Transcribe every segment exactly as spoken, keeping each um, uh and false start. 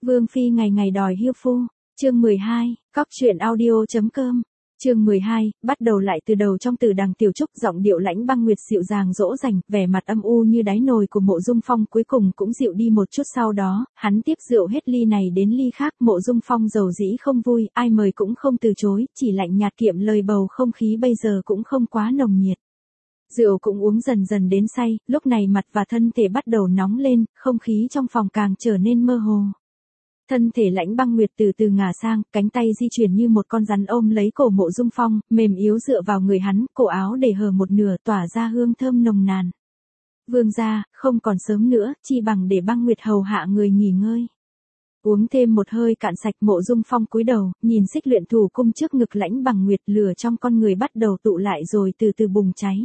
Vương phi ngày ngày đòi hiêu phu. Chương mười hai, cóc truyện audio.com. Chương mười hai, bắt đầu lại từ đầu. Trong Từ Đằng Tiểu Trúc, giọng điệu Lãnh Băng Nguyệt dịu dàng dỗ dành, vẻ mặt âm u như đáy nồi của Mộ Dung Phong cuối cùng cũng dịu đi một chút. Sau đó, hắn tiếp rượu hết ly này đến ly khác. Mộ Dung Phong dầu dĩ không vui, ai mời cũng không từ chối, chỉ lạnh nhạt kiệm lời. Bầu không khí bây giờ cũng không quá nồng nhiệt. Rượu cũng uống dần dần đến say, lúc này mặt và thân thể bắt đầu nóng lên, không khí trong phòng càng trở nên mơ hồ. Thân thể Lãnh Băng Nguyệt từ từ ngả sang, cánh tay di chuyển như một con rắn ôm lấy cổ Mộ Dung Phong, mềm yếu dựa vào người hắn, cổ áo để hở một nửa tỏa ra hương thơm nồng nàn. Vương gia, không còn sớm nữa, chi bằng để Băng Nguyệt hầu hạ người nghỉ ngơi. Uống thêm một hơi cạn sạch, Mộ Dung Phong cúi đầu, nhìn xích luyện thủ cung trước ngực Lãnh Băng Nguyệt, lửa trong con người bắt đầu tụ lại rồi từ từ bùng cháy.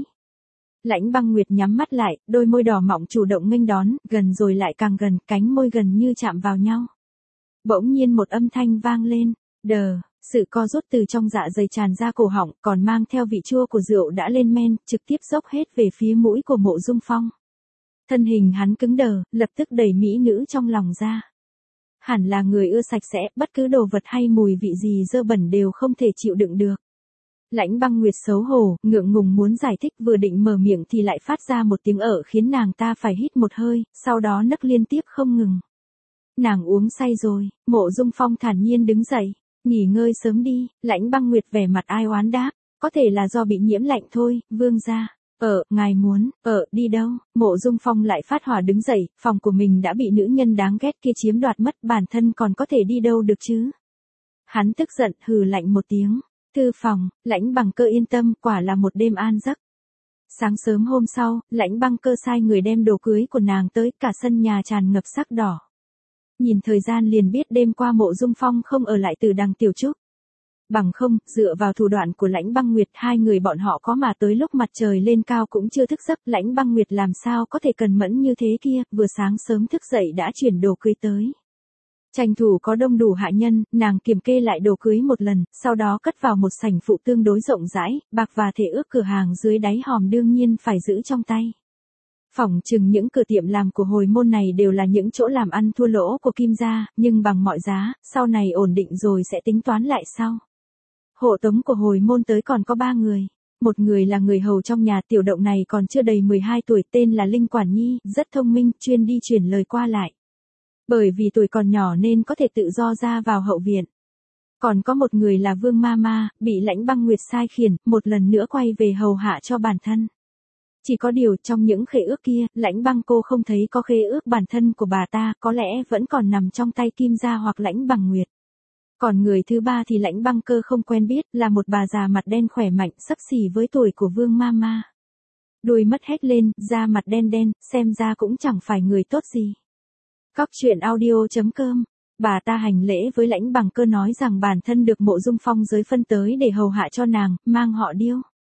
Lãnh Băng Nguyệt nhắm mắt lại, đôi môi đỏ mọng chủ động nghênh đón, gần rồi lại càng gần, cánh môi gần như chạm vào nhau. Bỗng nhiên một âm thanh vang lên, đờ, sự co rút từ trong dạ dày tràn ra cổ họng, còn mang theo vị chua của rượu đã lên men, trực tiếp dốc hết về phía mũi của Mộ Dung Phong. Thân hình hắn cứng đờ, lập tức đẩy mỹ nữ trong lòng ra. Hẳn là người ưa sạch sẽ, bất cứ đồ vật hay mùi vị gì dơ bẩn đều không thể chịu đựng được. Lãnh Băng Nguyệt xấu hổ, ngượng ngùng muốn giải thích, vừa định mở miệng thì lại phát ra một tiếng ợ khiến nàng ta phải hít một hơi, sau đó nấc liên tiếp không ngừng. Nàng uống say rồi. Mộ Dung Phong thản nhiên đứng dậy, nghỉ ngơi sớm đi. Lãnh Băng Nguyệt vẻ mặt ai oán đáp, có thể là do bị nhiễm lạnh thôi, vương gia. Ờ, ngài muốn, ờ, đi đâu? Mộ Dung Phong lại phát hỏa đứng dậy, phòng của mình đã bị nữ nhân đáng ghét kia chiếm đoạt mất, bản thân còn có thể đi đâu được chứ? Hắn tức giận, hừ lạnh một tiếng. Thư phòng, Lãnh Bằng Cơ yên tâm, quả là một đêm an giấc. Sáng sớm hôm sau, Lãnh Băng Cơ sai người đem đồ cưới của nàng tới, cả sân nhà tràn ngập sắc đỏ. Nhìn thời gian liền biết đêm qua Mộ Dung Phong không ở lại Từ Đằng Tiểu Trúc. Bằng không, dựa vào thủ đoạn của Lãnh Băng Nguyệt, hai người bọn họ có mà tới lúc mặt trời lên cao cũng chưa thức giấc. Lãnh Băng Nguyệt làm sao có thể cần mẫn như thế kia, vừa sáng sớm thức dậy đã chuyển đồ cưới tới. Tranh thủ có đông đủ hạ nhân, nàng kiểm kê lại đồ cưới một lần, sau đó cất vào một sảnh phụ tương đối rộng rãi, bạc và thể ước cửa hàng dưới đáy hòm đương nhiên phải giữ trong tay. Phỏng chừng những cửa tiệm làm của hồi môn này đều là những chỗ làm ăn thua lỗ của Kim gia, nhưng bằng mọi giá, sau này ổn định rồi sẽ tính toán lại sau. Hộ tống của hồi môn tới còn có ba người. Một người là người hầu trong nhà, tiểu động này còn chưa đầy mười hai tuổi, tên là Linh Quản Nhi, rất thông minh, chuyên đi chuyển lời qua lại. Bởi vì tuổi còn nhỏ nên có thể tự do ra vào hậu viện. Còn có một người là Vương Mama, bị Lãnh Băng Nguyệt sai khiển, một lần nữa quay về hầu hạ cho bản thân. Chỉ có điều trong những khế ước kia, Lãnh Băng cô không thấy có khế ước bản thân của bà ta, có lẽ vẫn còn nằm trong tay Kim gia hoặc Lãnh Bằng Nguyệt. Còn người thứ ba thì Lãnh Băng Cơ không quen biết, là một bà già mặt đen khỏe mạnh, xấp xỉ với tuổi của Vương Mama. Đuôi mắt hét lên, da mặt đen đen, xem ra cũng chẳng phải người tốt gì. Cóc truyện audio.com. Bà ta hành lễ với Lãnh Băng Cơ nói rằng bản thân được Mộ Dung Phong giới phân tới để hầu hạ cho nàng, mang họ Điêu.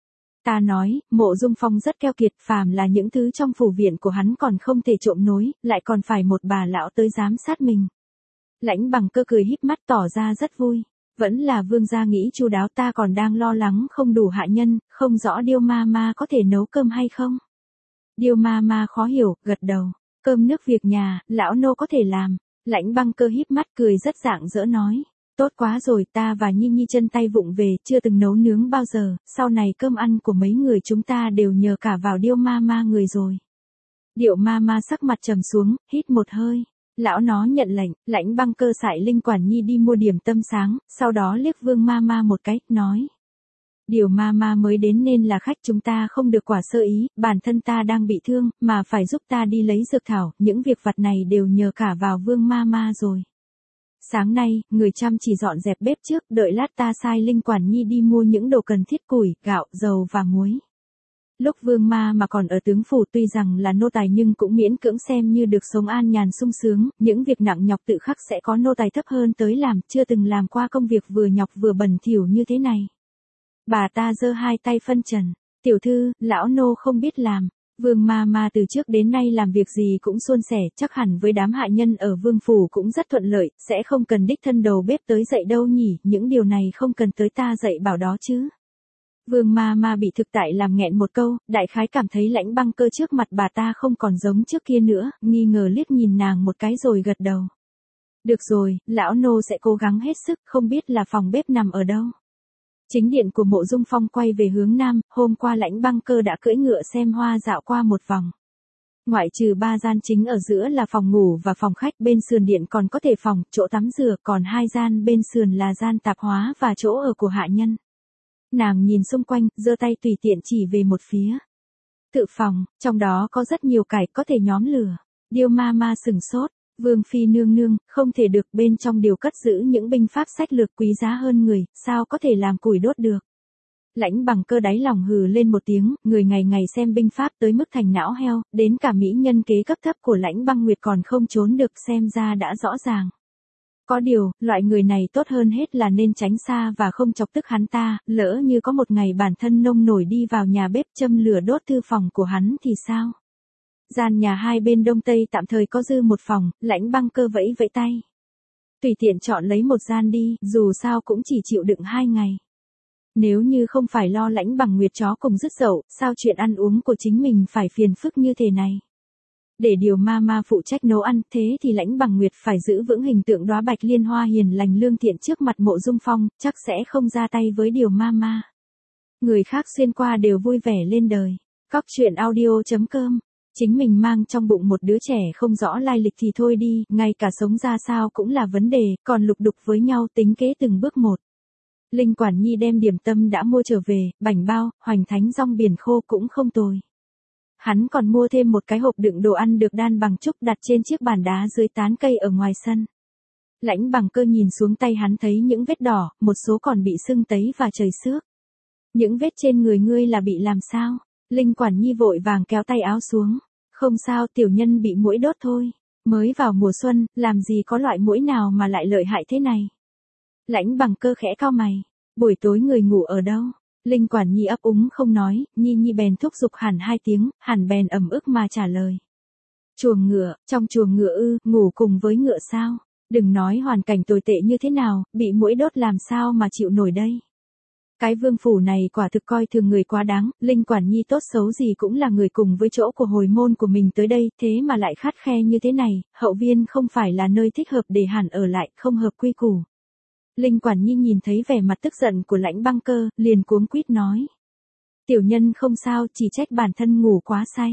Ta nói, Mộ Dung Phong rất keo kiệt, phàm là những thứ trong phủ viện của hắn còn không thể trộm nối, lại còn phải một bà lão tới giám sát mình. Lãnh Băng Cơ cười híp mắt tỏ ra rất vui. Vẫn là vương gia nghĩ chu đáo, ta còn đang lo lắng không đủ hạ nhân, không rõ Điêu ma ma có thể nấu cơm hay không. Điêu ma ma khó hiểu, gật đầu. Cơm nước việc nhà, lão nô có thể làm. Lãnh Băng Cơ híp mắt cười rất rạng rỡ nói. Tốt quá rồi, ta và Nhi Nhi chân tay vụng về, chưa từng nấu nướng bao giờ, sau này cơm ăn của mấy người chúng ta đều nhờ cả vào Điêu ma ma người rồi. Điệu ma ma sắc mặt trầm xuống, hít một hơi. Lão nó nhận lệnh, Lãnh Băng Cơ xài Linh Quản Nhi đi mua điểm tâm sáng, sau đó liếc Vương ma ma một cái, nói. Điều ma ma mới đến nên là khách, chúng ta không được quả sơ ý, bản thân ta đang bị thương, mà phải giúp ta đi lấy dược thảo, những việc vặt này đều nhờ cả vào Vương ma ma rồi. Sáng nay, người chăm chỉ dọn dẹp bếp trước, đợi lát ta sai Linh Quản Nhi đi mua những đồ cần thiết củi, gạo, dầu và muối. Lúc Vương ma mà còn ở tướng phủ tuy rằng là nô tài nhưng cũng miễn cưỡng xem như được sống an nhàn sung sướng, những việc nặng nhọc tự khắc sẽ có nô tài thấp hơn tới làm, chưa từng làm qua công việc vừa nhọc vừa bẩn thỉu như thế này. Bà ta giơ hai tay phân trần, tiểu thư, lão nô không biết làm. Vương ma ma từ trước đến nay làm việc gì cũng suôn sẻ, chắc hẳn với đám hạ nhân ở vương phủ cũng rất thuận lợi, sẽ không cần đích thân đầu bếp tới dạy đâu nhỉ, những điều này không cần tới ta dạy bảo đó chứ. Vương ma ma bị thực tại làm nghẹn một câu, đại khái cảm thấy Lãnh Băng Cơ trước mặt bà ta không còn giống trước kia nữa, nghi ngờ liếc nhìn nàng một cái rồi gật đầu. Được rồi, lão nô sẽ cố gắng hết sức, không biết là phòng bếp nằm ở đâu. Chính điện của Mộ Dung Phong quay về hướng nam, hôm qua Lãnh Băng Cơ đã cưỡi ngựa xem hoa dạo qua một vòng. Ngoại trừ ba gian chính ở giữa là phòng ngủ và phòng khách, bên sườn điện còn có thể phòng, chỗ tắm rửa, còn hai gian bên sườn là gian tạp hóa và chỗ ở của hạ nhân. Nàng nhìn xung quanh, giơ tay tùy tiện chỉ về một phía. Tự phòng, trong đó có rất nhiều cải có thể nhóm lửa. Điêu ma ma sừng sốt, Vương phi nương nương, không thể được, bên trong đều cất giữ những binh pháp sách lược quý giá hơn người, sao có thể làm củi đốt được. Lãnh Bằng Cơ đáy lòng hừ lên một tiếng, người ngày ngày xem binh pháp tới mức thành não heo, đến cả mỹ nhân kế cấp thấp của Lãnh Băng Nguyệt còn không trốn được, xem ra đã rõ ràng. Có điều, loại người này tốt hơn hết là nên tránh xa và không chọc tức hắn ta, lỡ như có một ngày bản thân nông nổi đi vào nhà bếp châm lửa đốt thư phòng của hắn thì sao? Gian nhà hai bên đông tây tạm thời có dư một phòng, Lãnh Băng Cơ vẫy vẫy tay. Tùy tiện chọn lấy một gian đi, dù sao cũng chỉ chịu đựng hai ngày. Nếu như không phải lo Lãnh Bằng Nguyệt chó cùng dứt dậu, sao chuyện ăn uống của chính mình phải phiền phức như thế này? Để điều ma ma phụ trách nấu ăn, thế thì Lãnh Bằng Nguyệt phải giữ vững hình tượng đóa bạch liên hoa hiền lành lương thiện trước mặt Mộ Dung Phong, chắc sẽ không ra tay với điều ma ma. Người khác xuyên qua đều vui vẻ lên đời. Cóc truyện audio chấm com. Chính mình mang trong bụng một đứa trẻ không rõ lai lịch thì thôi đi, ngay cả sống ra sao cũng là vấn đề, còn lục đục với nhau tính kế từng bước một. Linh Quản Nhi đem điểm tâm đã mua trở về, bảnh bao, hoành thánh rong biển khô cũng không tồi. Hắn còn mua thêm một cái hộp đựng đồ ăn được đan bằng trúc đặt trên chiếc bàn đá dưới tán cây ở ngoài sân. Lãnh Bằng Cơ nhìn xuống tay hắn thấy những vết đỏ, một số còn bị sưng tấy và chảy xước. Những vết trên người ngươi là bị làm sao? Linh Quản Nhi vội vàng kéo tay áo xuống. Không sao, tiểu nhân bị muỗi đốt thôi. Mới vào mùa xuân, làm gì có loại muỗi nào mà lại lợi hại thế này. Lãnh Bằng Cơ khẽ cau mày. Buổi tối người ngủ ở đâu? Linh Quản Nhi ấp úng không nói, Nhi Nhi bèn thúc giục hẳn hai tiếng, hẳn bèn ẩm ức mà trả lời. Chuồng ngựa, trong chuồng ngựa ư, ngủ cùng với ngựa sao? Đừng nói hoàn cảnh tồi tệ như thế nào, bị muỗi đốt làm sao mà chịu nổi đây. Cái vương phủ này quả thực coi thường người quá đáng, Linh Quản Nhi tốt xấu gì cũng là người cùng với chỗ của hồi môn của mình tới đây, thế mà lại khắt khe như thế này, hậu viên không phải là nơi thích hợp để hẳn ở lại, không hợp quy củ. Linh Quản Nhi nhìn thấy vẻ mặt tức giận của Lãnh Băng Cơ, liền cuống quýt nói. Tiểu nhân không sao, chỉ trách bản thân ngủ quá say.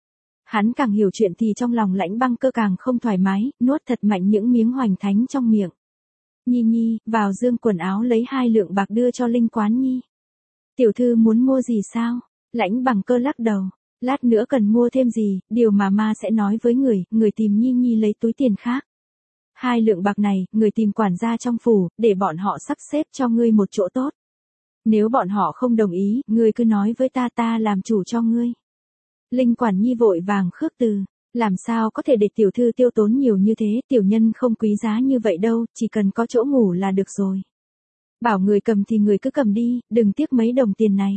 Hắn càng hiểu chuyện thì trong lòng Lãnh Băng Cơ càng không thoải mái, nuốt thật mạnh những miếng hoành thánh trong miệng. Nhi Nhi, vào dương quần áo lấy hai lượng bạc đưa cho Linh Quán Nhi. Tiểu thư muốn mua gì sao? Lãnh Bằng Cơ lắc đầu. Lát nữa cần mua thêm gì, điều mà ma sẽ nói với người, người tìm Nhi Nhi lấy túi tiền khác. Hai lượng bạc này, người tìm quản gia trong phủ, để bọn họ sắp xếp cho ngươi một chỗ tốt. Nếu bọn họ không đồng ý, ngươi cứ nói với ta ta làm chủ cho ngươi. Linh Quản Nhi vội vàng khước từ. Làm sao có thể để tiểu thư tiêu tốn nhiều như thế, tiểu nhân không quý giá như vậy đâu, chỉ cần có chỗ ngủ là được rồi. Bảo người cầm thì người cứ cầm đi, đừng tiếc mấy đồng tiền này.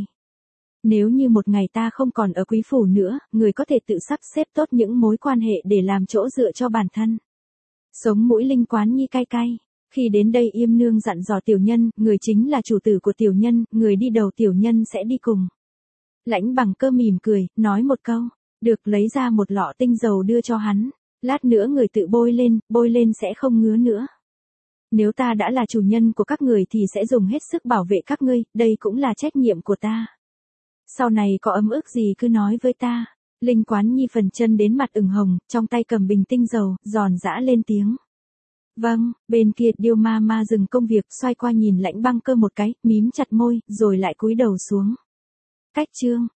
Nếu như một ngày ta không còn ở quý phủ nữa, người có thể tự sắp xếp tốt những mối quan hệ để làm chỗ dựa cho bản thân. Sống mũi Linh Quán Nhi cay cay. Khi đến đây Yêm nương dặn dò tiểu nhân, người chính là chủ tử của tiểu nhân, người đi đầu tiểu nhân sẽ đi cùng. Lãnh Bằng Cơ mỉm cười, nói một câu. Được, lấy ra một lọ tinh dầu đưa cho hắn. Lát nữa người tự bôi lên, bôi lên sẽ không ngứa nữa. Nếu ta đã là chủ nhân của các người thì sẽ dùng hết sức bảo vệ các ngươi, đây cũng là trách nhiệm của ta. Sau này có ấm ức gì cứ nói với ta. Linh Quán Nhi phần chân đến mặt ửng hồng, trong tay cầm bình tinh dầu, giòn giã lên tiếng. Vâng, bên kia Điêu ma ma dừng công việc, xoay qua nhìn Lãnh Băng Cơ một cái, mím chặt môi, rồi lại cúi đầu xuống. Cách chương.